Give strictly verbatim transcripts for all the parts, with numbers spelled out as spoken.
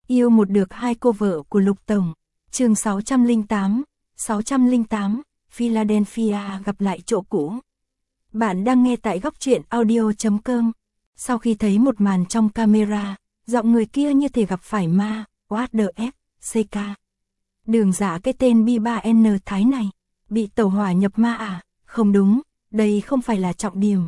Yêu một được hai cô vợ của Lục Tổng. Chương sáu trăm lẻ tám, sáu trăm lẻ tám, Philadelphia gặp lại chỗ cũ. Bạn đang nghe tại góc truyện audio chấm com. Sau khi thấy một màn trong camera, giọng người kia như thể gặp phải ma, what the f, xê ca. Đường Dạ cái tên B ba N Thái này, bị tẩu hỏa nhập ma à? Không đúng, đây không phải là trọng điểm.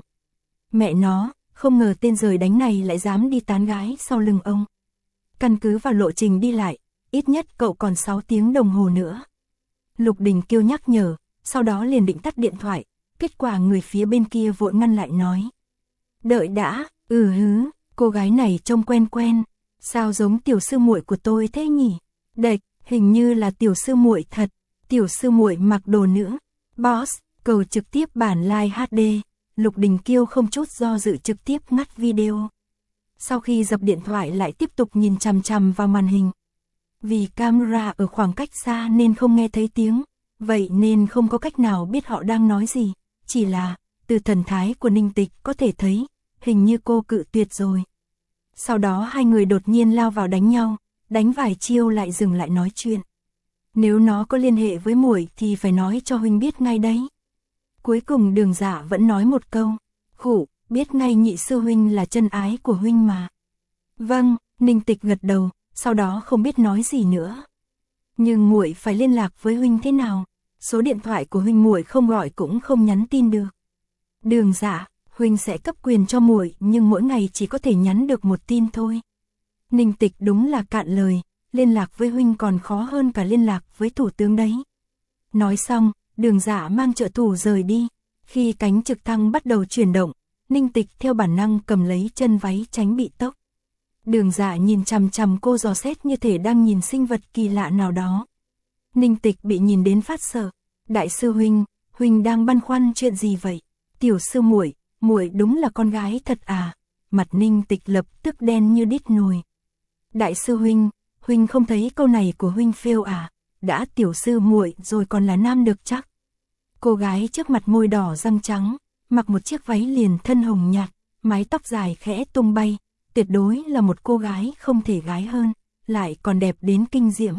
Mẹ nó, không ngờ tên rời đánh này lại dám đi tán gái sau lưng ông. Căn cứ vào lộ trình đi lại, ít nhất cậu còn sáu tiếng đồng hồ nữa. Lục Đình Kiêu nhắc nhở, sau đó liền định tắt điện thoại, kết quả người phía bên kia vội ngăn lại nói. Đợi đã, ừ hứ, cô gái này trông quen quen, sao giống tiểu sư muội của tôi thế nhỉ? Đệch, hình như là tiểu sư muội thật, tiểu sư muội mặc đồ nữ. Boss, cầu trực tiếp bản live hát đê, Lục Đình Kiêu không chút do dự trực tiếp ngắt video. Sau khi dập điện thoại lại tiếp tục nhìn chằm chằm vào màn hình. Vì camera ở khoảng cách xa nên không nghe thấy tiếng, vậy nên không có cách nào biết họ đang nói gì, chỉ là, từ thần thái của Ninh Tịch có thể thấy, hình như cô cự tuyệt rồi. Sau đó hai người đột nhiên lao vào đánh nhau, đánh vài chiêu lại dừng lại nói chuyện. Nếu nó có liên hệ với muội thì phải nói cho huynh biết ngay đấy. Cuối cùng Đường Dạ vẫn nói một câu, khụ, biết ngay nhị sư huynh là chân ái của huynh mà. Vâng, Ninh Tịch gật đầu, sau đó không biết nói gì nữa. Nhưng muội phải liên lạc với huynh thế nào? Số điện thoại của huynh muội không gọi cũng không nhắn tin được. Đường Dạ, huynh sẽ cấp quyền cho muội, nhưng mỗi ngày chỉ có thể nhắn được một tin thôi. Ninh Tịch đúng là cạn lời, liên lạc với huynh còn khó hơn cả liên lạc với thủ tướng đấy. Nói xong, Đường Dạ mang trợ thủ rời đi. Khi cánh trực thăng bắt đầu chuyển động, Ninh Tịch theo bản năng cầm lấy chân váy tránh bị tốc. Đường Dạ nhìn chằm chằm cô dò xét như thể đang nhìn sinh vật kỳ lạ nào đó. Ninh Tịch bị nhìn đến phát sợ. Đại sư huynh, huynh đang băn khoăn chuyện gì vậy? Tiểu sư muội, muội đúng là con gái thật à? Mặt Ninh Tịch lập tức đen như đít nồi. Đại sư huynh, huynh không thấy câu này của huynh phêu à? Đã tiểu sư muội rồi còn là nam được chắc. Cô gái trước mặt môi đỏ răng trắng, mặc một chiếc váy liền thân hồng nhạt, mái tóc dài khẽ tung bay, tuyệt đối là một cô gái không thể gái hơn, lại còn đẹp đến kinh diễm.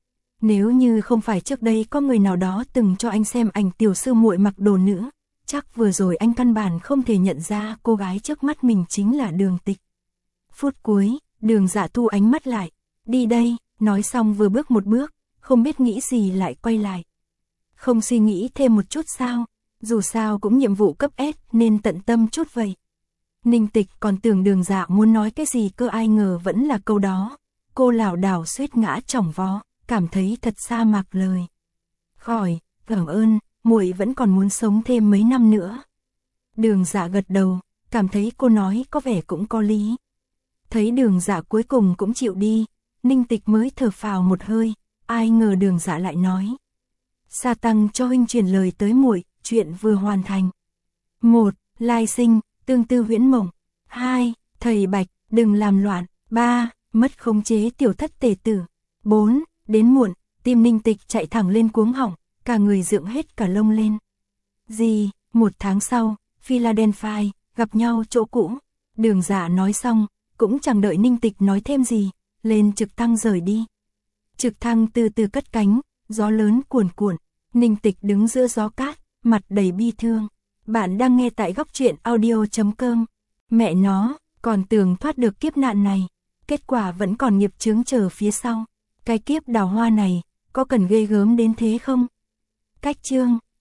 Nếu như không phải trước đây có người nào đó từng cho anh xem ảnh tiểu sư muội mặc đồ nữ, chắc vừa rồi anh căn bản không thể nhận ra cô gái trước mắt mình chính là Đường Tịch. Phút cuối, Đường Dạ thu ánh mắt lại, đi đây, nói xong vừa bước một bước, không biết nghĩ gì lại quay lại. Không suy nghĩ thêm một chút sao, dù sao cũng nhiệm vụ cấp S nên tận tâm chút vậy. Ninh Tịch còn tưởng Đường Dạ muốn nói cái gì cơ, ai ngờ vẫn là câu đó. Cô lảo đảo suýt ngã chỏng vó, cảm thấy thật sa mạc lời. Khỏi, cảm ơn, muội vẫn còn muốn sống thêm mấy năm nữa. Đường Dạ gật đầu, cảm thấy cô nói có vẻ cũng có lý. Thấy Đường Dạ cuối cùng cũng chịu đi, Ninh Tịch mới thở phào một hơi, ai ngờ Đường Dạ lại nói. Sa Tăng cho huynh truyền lời tới muội, chuyện vừa hoàn thành. Một, Lai Sinh, tương tư huyễn mộng. Hai, Thầy Bạch, đừng làm loạn. Ba, mất khống chế tiểu thất tề tử. Bốn, đến muộn, tim Ninh Tịch chạy thẳng lên cuống họng, cả người dựng hết cả lông lên. Gì, một tháng sau, Philadelphia, gặp nhau chỗ cũ. Đường Dạ nói xong, cũng chẳng đợi Ninh Tịch nói thêm gì, lên trực thăng rời đi. Trực thăng từ từ cất cánh, gió lớn cuồn cuộn, Ninh Tịch đứng giữa gió cát, mặt đầy bi thương. Bạn đang nghe tại góc truyện audio chấm com. Mẹ nó, còn tưởng thoát được kiếp nạn này, kết quả vẫn còn nghiệp chướng chờ phía sau. Cái kiếp đào hoa này, có cần ghê gớm đến thế không? Cách chương